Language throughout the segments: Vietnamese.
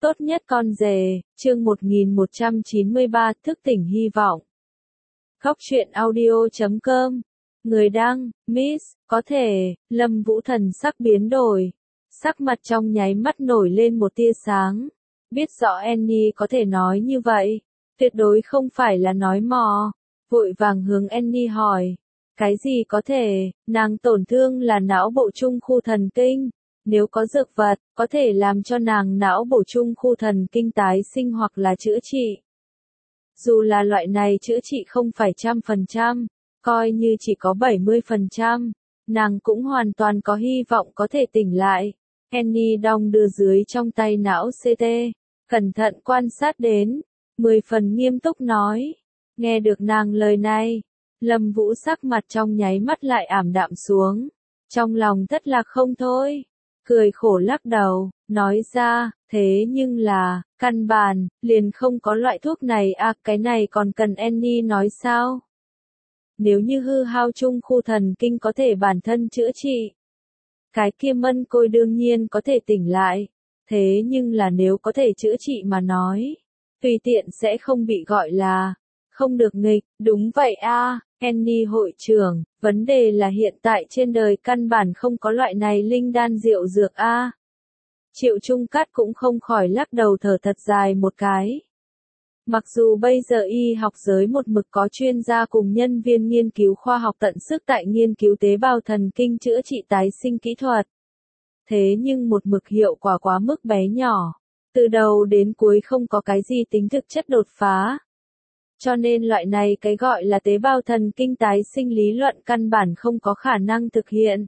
Tốt nhất con rể, chương 1193, thức tỉnh hy vọng. Góc truyện audio.com. Người đăng, Miss, có thể, Lâm Vũ thần sắc biến đổi. Sắc mặt trong nháy mắt nổi lên một tia sáng. Biết rõ Annie có thể nói như vậy. Tuyệt đối không phải là nói mò. Vội vàng hướng Annie hỏi. Cái gì có thể, nàng tổn thương là não bộ trung khu thần kinh. Nếu có dược vật, có thể làm cho nàng não bổ trung khu thần kinh tái sinh hoặc là chữa trị. Dù là loại này chữa trị không phải 100%, coi như chỉ có 70%, nàng cũng hoàn toàn có hy vọng có thể tỉnh lại. Annie đong đưa dưới trong tay não CT, cẩn thận quan sát đến, 10 phần nghiêm túc nói. Nghe được nàng lời này, Lâm Vũ sắc mặt trong nháy mắt lại ảm đạm xuống, trong lòng thất lạc không thôi. Cười khổ lắc đầu, nói ra, thế nhưng là, căn bản, liền không có loại thuốc này à, cái này còn cần Annie nói sao? Nếu như hư hao trung khu thần kinh có thể bản thân chữa trị, cái kia Mân Côi đương nhiên có thể tỉnh lại, thế nhưng là nếu có thể chữa trị mà nói, tùy tiện sẽ không bị gọi là, không được nghịch, đúng vậy a. Annie hội trưởng, vấn đề là hiện tại trên đời căn bản không có loại này linh đan diệu dược a. Triệu Trung Cát cũng không khỏi lắc đầu thở thật dài một cái. Mặc dù bây giờ y học giới một mực có chuyên gia cùng nhân viên nghiên cứu khoa học tận sức tại nghiên cứu tế bào thần kinh chữa trị tái sinh kỹ thuật. Thế nhưng một mực hiệu quả quá mức bé nhỏ. Từ đầu đến cuối không có cái gì tính thực chất đột phá. Cho nên loại này cái gọi là tế bào thần kinh tái sinh lý luận căn bản không có khả năng thực hiện.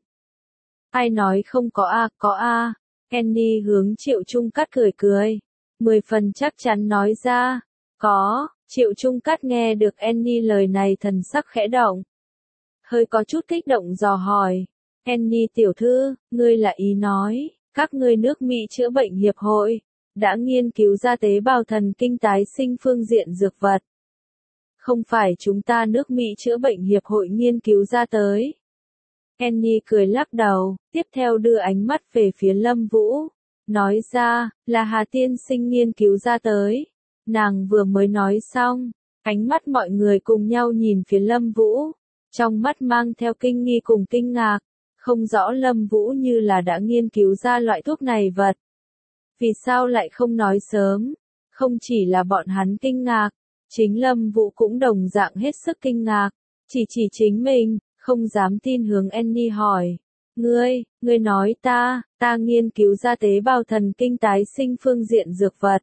Ai nói không có a, có a. Annie hướng Triệu Trung Cát cười cười. 10 phần chắc chắn nói ra. Có, Triệu Trung Cát nghe được Annie lời này thần sắc khẽ động. Hơi có chút kích động dò hỏi. Annie tiểu thư, ngươi là ý nói, các ngươi nước Mỹ chữa bệnh hiệp hội, đã nghiên cứu ra tế bào thần kinh tái sinh phương diện dược vật. Không phải chúng ta nước Mỹ chữa bệnh hiệp hội nghiên cứu ra tới. Annie cười lắc đầu, tiếp theo đưa ánh mắt về phía Lâm Vũ. Nói ra, là Hà tiên sinh nghiên cứu ra tới. Nàng vừa mới nói xong, ánh mắt mọi người cùng nhau nhìn phía Lâm Vũ. Trong mắt mang theo kinh nghi cùng kinh ngạc. Không rõ Lâm Vũ như là đã nghiên cứu ra loại thuốc này vật. Vì sao lại không nói sớm? Không chỉ là bọn hắn kinh ngạc. Chính Lâm Vũ cũng đồng dạng hết sức kinh ngạc, chỉ chính mình, không dám tin hướng Annie hỏi. Ngươi nói ta nghiên cứu ra tế bào thần kinh tái sinh phương diện dược vật.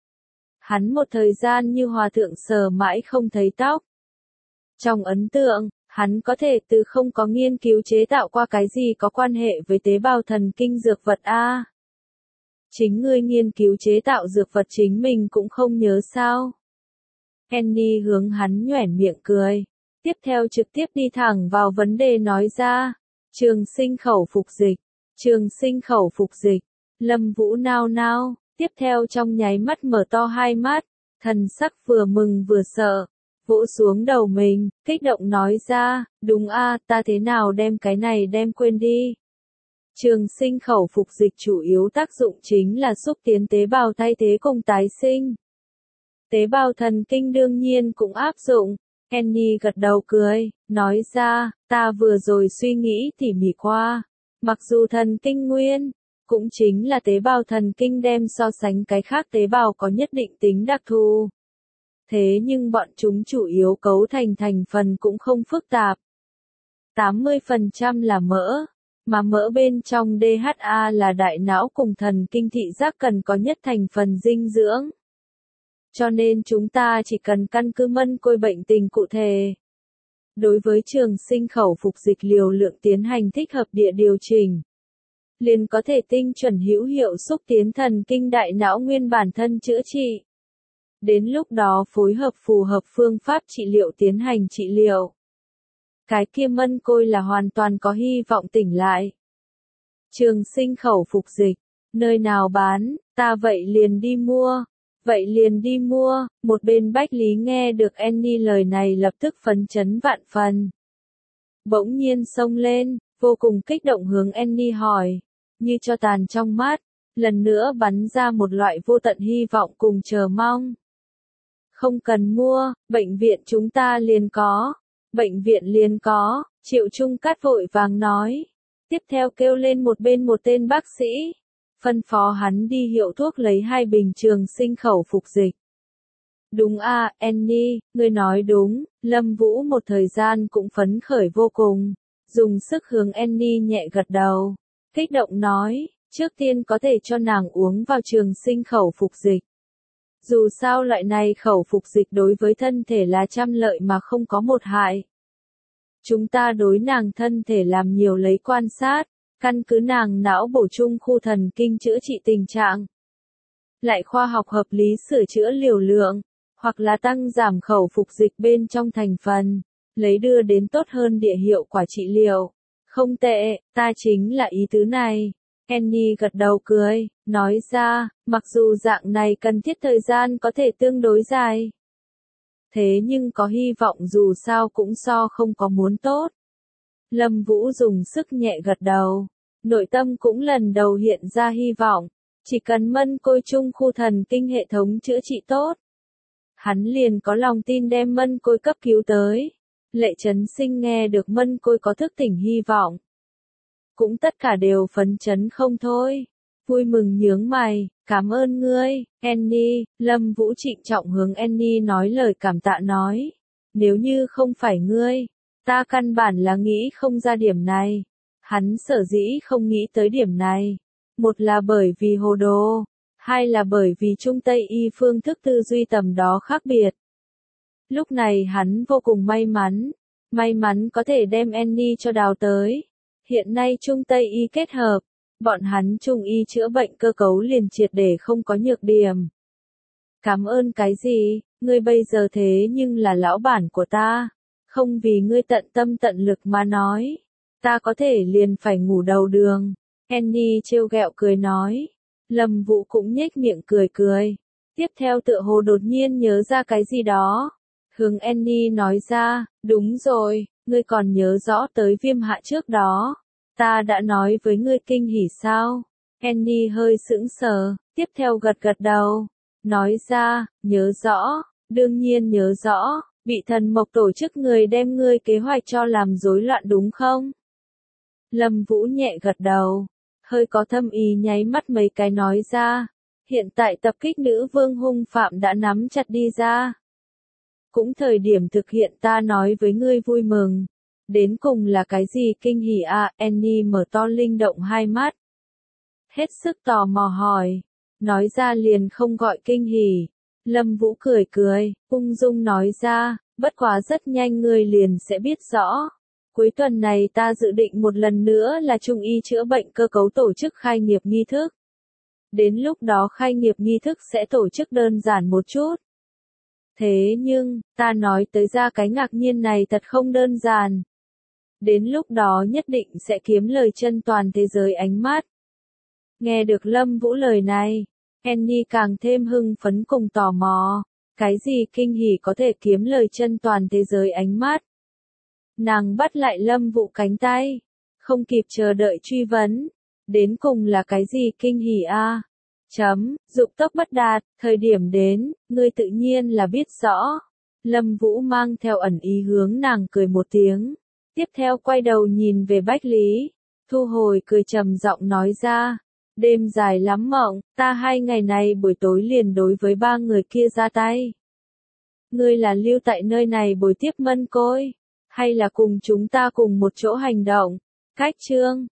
Hắn một thời gian như hòa thượng sờ mãi không thấy tóc. Trong ấn tượng, hắn có thể từ không có nghiên cứu chế tạo qua cái gì có quan hệ với tế bào thần kinh dược vật a. Chính ngươi nghiên cứu chế tạo dược vật chính mình cũng không nhớ sao? Annie hướng hắn nhoẻn miệng cười. Tiếp theo trực tiếp đi thẳng vào vấn đề nói ra. Trường sinh khẩu phục dịch. Trường sinh khẩu phục dịch. Lâm Vũ nao nao. Tiếp theo trong nháy mắt mở to hai mắt. Thần sắc vừa mừng vừa sợ. Vỗ xuống đầu mình. Kích động nói ra. Đúng a, ta thế nào đem cái này đem quên đi. Trường sinh khẩu phục dịch chủ yếu tác dụng chính là xúc tiến tế bào thay thế cùng tái sinh. Tế bào thần kinh đương nhiên cũng áp dụng. Annie gật đầu cười, nói ra, ta vừa rồi suy nghĩ tỉ mỉ qua. Mặc dù thần kinh nguyên, cũng chính là tế bào thần kinh đem so sánh cái khác tế bào có nhất định tính đặc thù. Thế nhưng bọn chúng chủ yếu cấu thành thành phần cũng không phức tạp. 80% là mỡ, mà mỡ bên trong DHA là đại não cùng thần kinh thị giác cần có nhất thành phần dinh dưỡng. Cho nên chúng ta chỉ cần căn cứ Mân Côi bệnh tình cụ thể. Đối với trường sinh khẩu phục dịch liều lượng tiến hành thích hợp địa điều chỉnh. Liền có thể tinh chuẩn hữu hiệu xúc tiến thần kinh đại não nguyên bản thân chữa trị. Đến lúc đó phối hợp phù hợp phương pháp trị liệu tiến hành trị liệu. Cái kia Mân Côi là hoàn toàn có hy vọng tỉnh lại. Trường sinh khẩu phục dịch, nơi nào bán, ta vậy liền đi mua. Vậy liền đi mua, một bên Bách Lý nghe được Annie lời này lập tức phấn chấn vạn phần. Bỗng nhiên xông lên, vô cùng kích động hướng Annie hỏi, như cho tàn trong mắt, lần nữa bắn ra một loại vô tận hy vọng cùng chờ mong. Không cần mua, bệnh viện chúng ta liền có. Bệnh viện liền có, Triệu Trung Cát vội vàng nói. Tiếp theo kêu lên một bên một tên bác sĩ. Phân phó hắn đi hiệu thuốc lấy 2 bình trường sinh khẩu phục dịch. Đúng a, Annie, ngươi nói đúng, Lâm Vũ một thời gian cũng phấn khởi vô cùng. Dùng sức hướng Annie nhẹ gật đầu. Kích động nói, trước tiên có thể cho nàng uống vào trường sinh khẩu phục dịch. Dù sao loại này khẩu phục dịch đối với thân thể là trăm lợi mà không có một hại. Chúng ta đối nàng thân thể làm nhiều lấy quan sát, căn cứ nàng não bổ trung khu thần kinh chữa trị tình trạng. Lại khoa học hợp lý sửa chữa liều lượng, hoặc là tăng giảm khẩu phục dịch bên trong thành phần, lấy đưa đến tốt hơn địa hiệu quả trị liệu. Không tệ, ta chính là ý tứ này. Annie gật đầu cười, nói ra, mặc dù dạng này cần thiết thời gian có thể tương đối dài. Thế nhưng có hy vọng dù sao cũng so không có muốn tốt. Lâm Vũ dùng sức nhẹ gật đầu. Nội tâm cũng lần đầu hiện ra hy vọng. Chỉ cần mân côi trung khu thần kinh hệ thống chữa trị tốt. Hắn liền có lòng tin đem mân côi cấp cứu tới. Lệ Trấn Sinh nghe được mân côi có thức tỉnh hy vọng. Cũng tất cả đều phấn chấn không thôi. Vui mừng nhướng mày, cảm ơn ngươi, Annie. Lâm Vũ trịnh trọng hướng Annie nói lời cảm tạ nói. Nếu như không phải ngươi, ta căn bản là nghĩ không ra điểm này. Hắn sở dĩ không nghĩ tới điểm này. Một là bởi vì hồ đồ, hai là bởi vì Trung Tây y phương thức tư duy tầm đó khác biệt. Lúc này hắn vô cùng may mắn có thể đem Annie cho đào tới. Hiện nay Trung Tây y kết hợp, bọn hắn Trung y chữa bệnh cơ cấu liền triệt để không có nhược điểm. Cảm ơn cái gì, ngươi bây giờ thế nhưng là lão bản của ta, không vì ngươi tận tâm tận lực mà nói, ta có thể liền phải ngủ đầu đường. Annie trêu ghẹo cười nói. Lâm Vũ cũng nhếch miệng cười cười. Tiếp theo tựa hồ đột nhiên nhớ ra cái gì đó. Hướng Annie nói ra, đúng rồi, ngươi còn nhớ rõ tới Viêm Hạ trước đó. Ta đã nói với ngươi kinh hỉ sao? Annie hơi sững sờ, tiếp theo gật gật đầu. Nói ra, nhớ rõ, đương nhiên nhớ rõ, bị thần mộc tổ chức người đem ngươi kế hoạch cho làm rối loạn đúng không? Lâm Vũ nhẹ gật đầu, hơi có thâm ý nháy mắt mấy cái nói ra. Hiện tại tập kích nữ vương hung phạm đã nắm chặt đi ra. Cũng thời điểm thực hiện ta nói với ngươi vui mừng. Đến cùng là cái gì kinh hỉ à? Annie mở to linh động hai mắt. Hết sức tò mò hỏi. Nói ra liền không gọi kinh hỉ. Lâm Vũ cười cười, ung dung nói ra, bất quá rất nhanh ngươi liền sẽ biết rõ. Cuối tuần này ta dự định một lần nữa là Trung y chữa bệnh cơ cấu tổ chức khai nghiệp nghi thức. Đến lúc đó khai nghiệp nghi thức sẽ tổ chức đơn giản một chút. Thế nhưng, ta nói tới ra cái ngạc nhiên này thật không đơn giản. Đến lúc đó nhất định sẽ kiếm lời chân toàn thế giới ánh mắt. Nghe được Lâm Vũ lời này, Annie càng thêm hưng phấn cùng tò mò. Cái gì kinh hỉ có thể kiếm lời chân toàn thế giới ánh mắt? Nàng bắt lại Lâm Vũ cánh tay, không kịp chờ đợi truy vấn. Đến cùng là cái gì kinh hỉ a? Dục tốc bất đạt, thời điểm đến, ngươi tự nhiên là biết rõ. Lâm Vũ mang theo ẩn ý hướng nàng cười một tiếng. Tiếp theo quay đầu nhìn về Bách Lý, thu hồi cười trầm giọng nói ra. Đêm dài lắm mộng, ta 2 ngày này buổi tối liền đối với 3 người kia ra tay. Ngươi là lưu tại nơi này bồi tiếp mân côi, hay là cùng chúng ta cùng một chỗ hành động? Cách chương